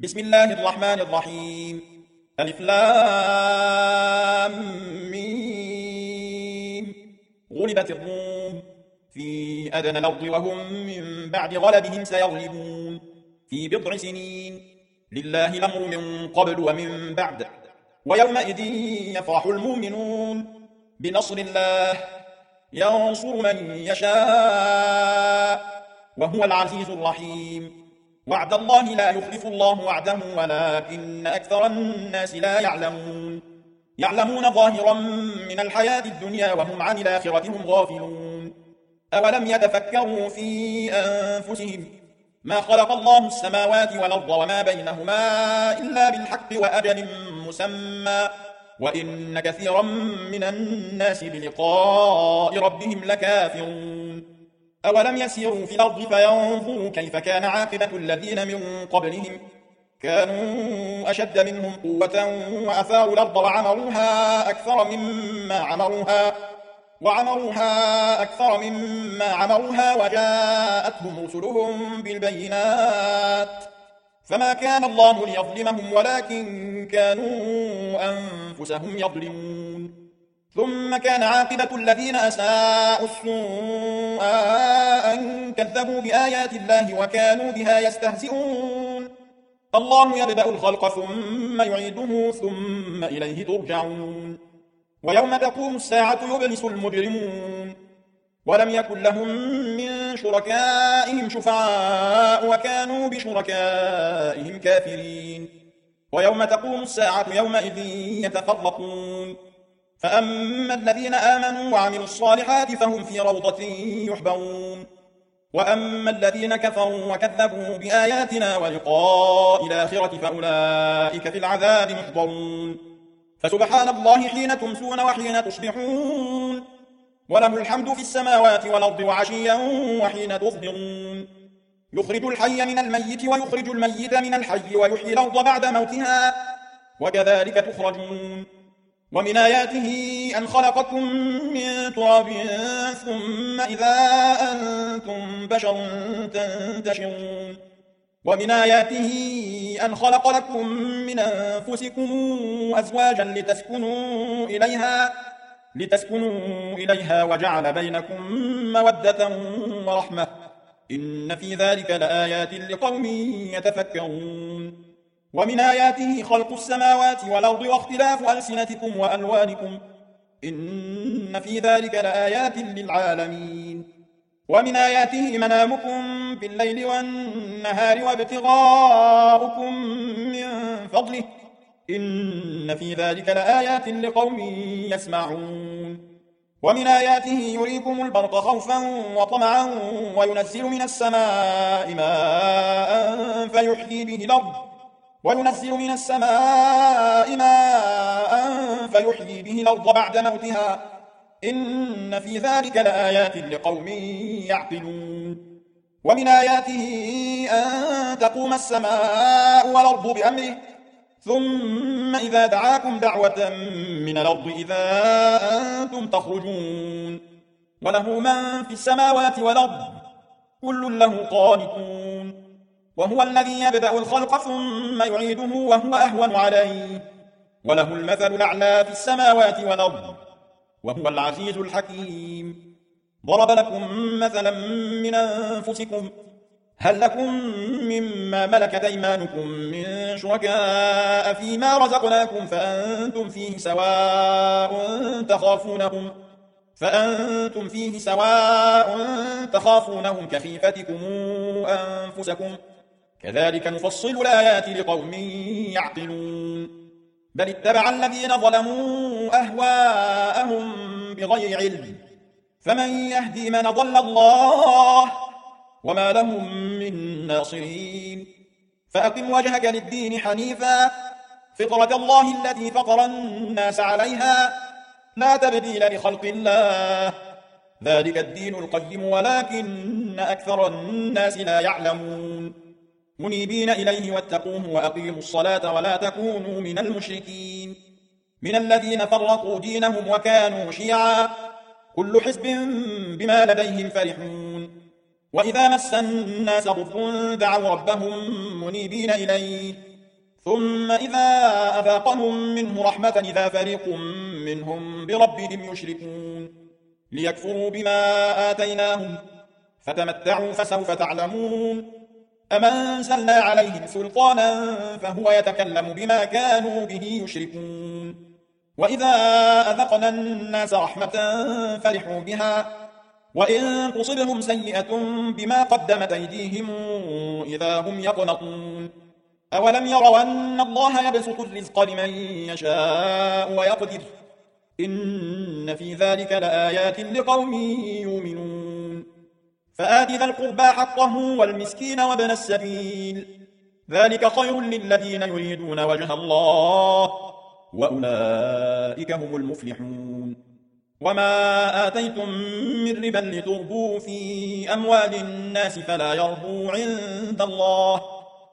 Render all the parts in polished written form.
بسم الله الرحمن الرحيم. ألف لام ميم. غلبت الروم في أدنى الأرض وهم من بعد غلبهم سيغلبون في بضع سنين. لله الأمر من قبل ومن بعد. ويومئذ يفرح المؤمنون بنصر الله ينصر من يشاء وهو العزيز الرحيم. وعد الله لا يخلف الله وعده ولكن أكثر الناس لا يعلمون. يعلمون ظاهرا من الحياة الدنيا وهم عن الآخرة هم غافلون. أولم يتفكروا في أنفسهم ما خلق الله السماوات والأرض وما بينهما إلا بالحق وأجل مسمى وإن كثيرا من الناس بلقاء ربهم لكافرون. أولم يسيروا في الأرض فينظروا كيف كان عاقبة الذين من قبلهم كانوا أشد منهم قوة وأثاروا الأرض وعمروها أكثر مما عمروها وجاءتهم رسلهم بالبينات فما كان الله ليظلمهم ولكن كانوا أنفسهم يظلمون. ثم كان عاقبة الذين أساءوا السوء أن كذبوا بآيات الله وكانوا بها يستهزئون. الله يبدأ الخلق ثم يعيده ثم إليه ترجعون. ويوم تقوم الساعة يبلس المجرمون ولم يكن لهم من شركائهم شفعاء وكانوا بشركائهم كافرين. ويوم تقوم الساعة يومئذ يتفرقون فأما الذين آمنوا وعملوا الصالحات فهم في روضة يحبرون وأما الذين كفروا وكذبوا بآياتنا ولقاء الآخرة فأولئك في العذاب محضرون. فسبحان الله حين تمسون وحين تصبحون وله الحمد في السماوات والأرض وعشيا وحين تظهرون. يخرج الحي من الميت ويخرج الميت من الحي ويحيي الأرض بعد موتها وكذلك تخرجون. ومن آياته أن خلقكم من تراب ثم إذا أنتم بشر تنتشرون. ومن آياته أن خلق لكم من أنفسكم أزواجا لتسكنوا إليها وجعل بينكم مودة ورحمة إن في ذلك لآيات لقوم يتفكرون. ومن آياته خلق السماوات والأرض واختلاف ألسنتكم وألوانكم إن في ذلك لآيات للعالمين. ومن آياته منامكم بالليل والنهار وابتغاؤكم من فضله إن في ذلك لآيات لقوم يسمعون. ومن آياته يريكم البرق خوفا وطمعا وينزل من السماء ماء فيحيي به الأرض بعد موتها إن في ذلك لآيات لقوم يعقلون. ومن آياته أن تقوم السماء والأرض بأمره ثم إذا دعاكم دعوة من الأرض إذا أنتم تخرجون. وله من في السماوات والأرض كل له قانتون. وهو الذي يبدأ الخلق ثم يعيده وهو أهون عليه وله المثل الأعلى في السماوات والأرض وهو العزيز الحكيم. ضرب لكم مثلا من أنفسكم هل لكم مما ملكت أيمانكم من شركاء فيما رزقناكم فأنتم فيه سواء تخافونهم كخيفتكم أنفسكم كذلك نفصل الآيات لقوم يعقلون. بل اتبع الذين ظلموا أهواءهم بغير علم فمن يهدي من ضل الله وما لهم من ناصرين. فأقم وجهك للدين حنيفا فطرة الله التي فطر الناس عليها لا تبديل لخلق الله ذلك الدين القيم ولكن أكثر الناس لا يعلمون. منيبين إليه واتقوه وأقيموا الصلاة ولا تكونوا من المشركين من الذين فرقوا دينهم وكانوا شيعا كل حزب بما لديهم فرحون. وإذا مس الناس ضر دعوا ربهم منيبين إليه ثم إذا أذاقهم منه رحمة إذا فريق منهم بربهم يشركون ليكفروا بما آتيناهم فتمتعوا فسوف تعلمون أم أنزلنا عليهم سلطانا فهو يتكلم بما كانوا به يشركون وإذا أذقنا الناس رحمة فرحوا بها وإن تصبهم سيئة بما قدمت أيديهم إذا هم يقنطون أولم يروا أن الله يبسط الرزق لمن يشاء ويقدر إن في ذلك لآيات لقوم يؤمنون فآت ذا القربى حقه والمسكين وابن السبيل ذلك خير للذين يريدون وجه الله وأولئك هم المفلحون وما آتيتم من ربا لتربوا في أموال الناس فلا يربو عند الله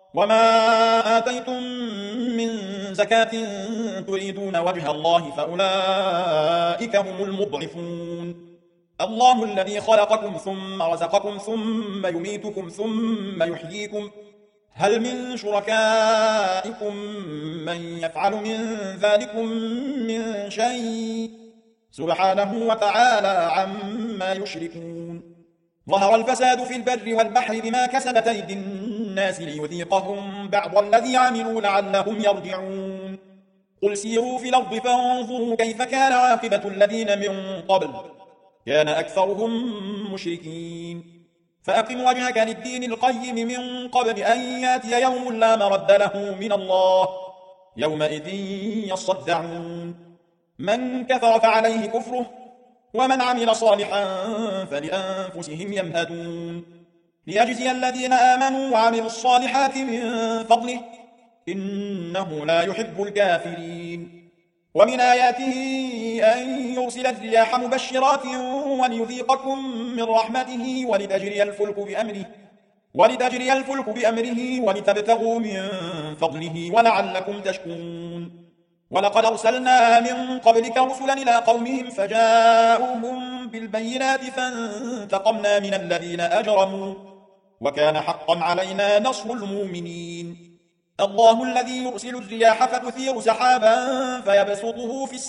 وما آتيتم من زكاة تريدون وجه الله فأولئك هم المضعفون الله الذي خلقكم ثم رزقكم ثم يميتكم ثم يحييكم هل من شركائكم من يفعل من ذلكم من شيء سبحانه وتعالى عما يشركون ظهر الفساد في البر والبحر بما كسبت أيدي الناس ليذيقهم بعض الذي عملوا لعلهم يرجعون قل سيروا في الأرض فانظروا كيف كان عاقبة الذين من قبل كان أكثرهم مشركين فأقم وجهك للدين القيم من قبل أن ياتي يوم لا مرد له من الله يومئذ يصدعون من كفر فعليه كفره ومن عمل صالحا فلأنفسهم يمهدون ليجزي الذين آمنوا وعملوا الصالحات من فضله إنه لا يحب الكافرين ومن آياته أن يرسل الرياح مبشرات وليذيقكم من رحمته ولتجري الفلك بأمره ولتبتغوا من فضله ولعلكم تشكرون ولقد أرسلنا من قبلك رسلا إلى قومهم فجاءوهم بالبينات فانتقمنا من الذين أجرموا وكان حقا علينا نصر المؤمنين الله الذي يرسل الرياح فتثير سحابا فيبسطه في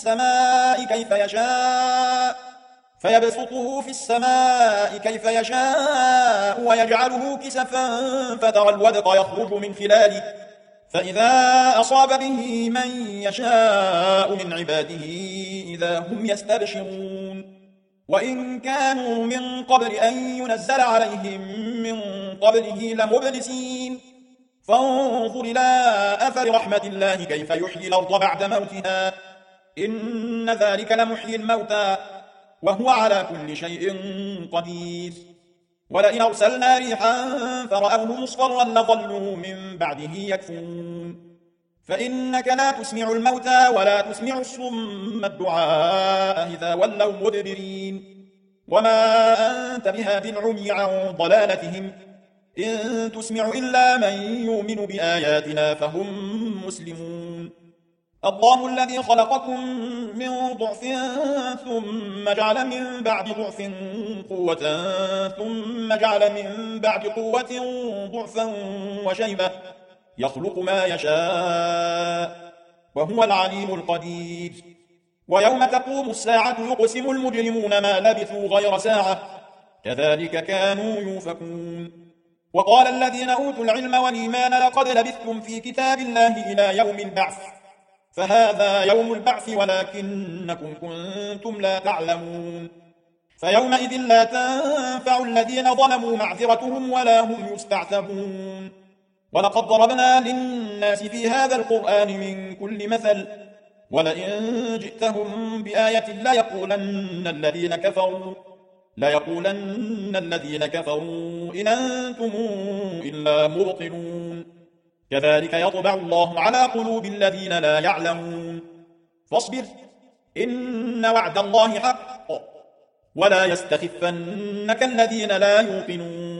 السماء كيف يشاء ويجعله كسفا فترى الودق يخرج من خلاله فإذا أصاب به من يشاء من عباده إذا هم يستبشرون وإن كانوا من قبل أن ينزل عليهم من قبله لمبلسين فانظر إلى أثر رحمة الله كيف يحيي الأرض بعد موتها إن ذلك لمحيي الموتى وهو على كل شيء قدير ولئن أرسلنا ريحا فرأوه مصفرا لظلوا من بعده يكفرون فإنك لا تسمع الموتى ولا تسمع الصم الدعاء إذا ولوا مدبرين وما أنت بهاد العمي عن ضلالتهم إن تسمع إلا من يؤمن بآياتنا فهم مسلمون الله الذي خلقكم من ضعف ثم جعل من بعد ضعف قوة ثم جعل من بعد قوة ضعفا وشيبة يخلق ما يشاء وهو العليم القدير ويوم تقوم الساعة يقسم المجرمون ما لبثوا غير ساعة كذلك كانوا يوفكون وقال الذين أوتوا العلم والإيمان لقد لبثتم في كتاب الله إلى يوم البعث فهذا يوم البعث ولكنكم كنتم لا تعلمون فيومئذ لا تنفع الذين ظلموا معذرتهم ولا هم يستعتبون ولقد ضربنا للناس في هذا القرآن من كل مثل ولئن جئتهم بآية ليقولن الذين كفروا إن أنتم إلا مبطلون كذلك يطبع الله على قلوب الذين لا يعلمون فاصبر إن وعد الله حق ولا يستخفنك الذين لا يوقنون